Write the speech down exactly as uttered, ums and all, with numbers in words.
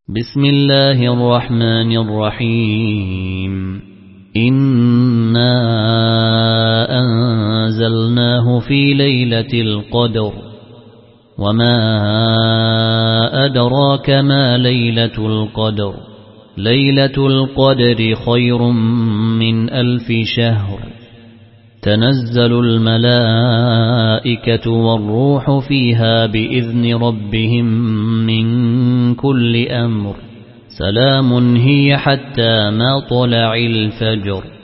بسم الله الرحمن الرحيم إنا أنزلناه في ليلة القدر وما أدراك ما ليلة القدر ليلة القدر خير من ألف شهر تنزل الملائكة والروح فيها بإذن ربهم من كل أمر سلام هي حتى مطلع الفجر.